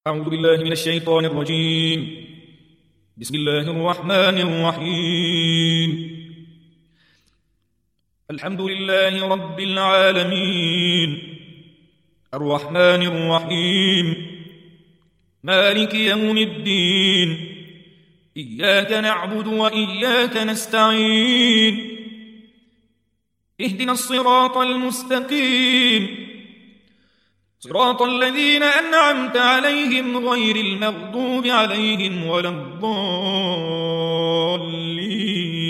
أعوذ بالله من الشيطان الرجيم. بسم الله الرحمن الرحيم. الحمد لله رب العالمين، الرحمن الرحيم، مالك يوم الدين، إياك نعبد وإياك نستعين، اهدنا الصراط المستقيم، صراط الذين أنعمت عليهم غير المغضوب عليهم ولا الضالين.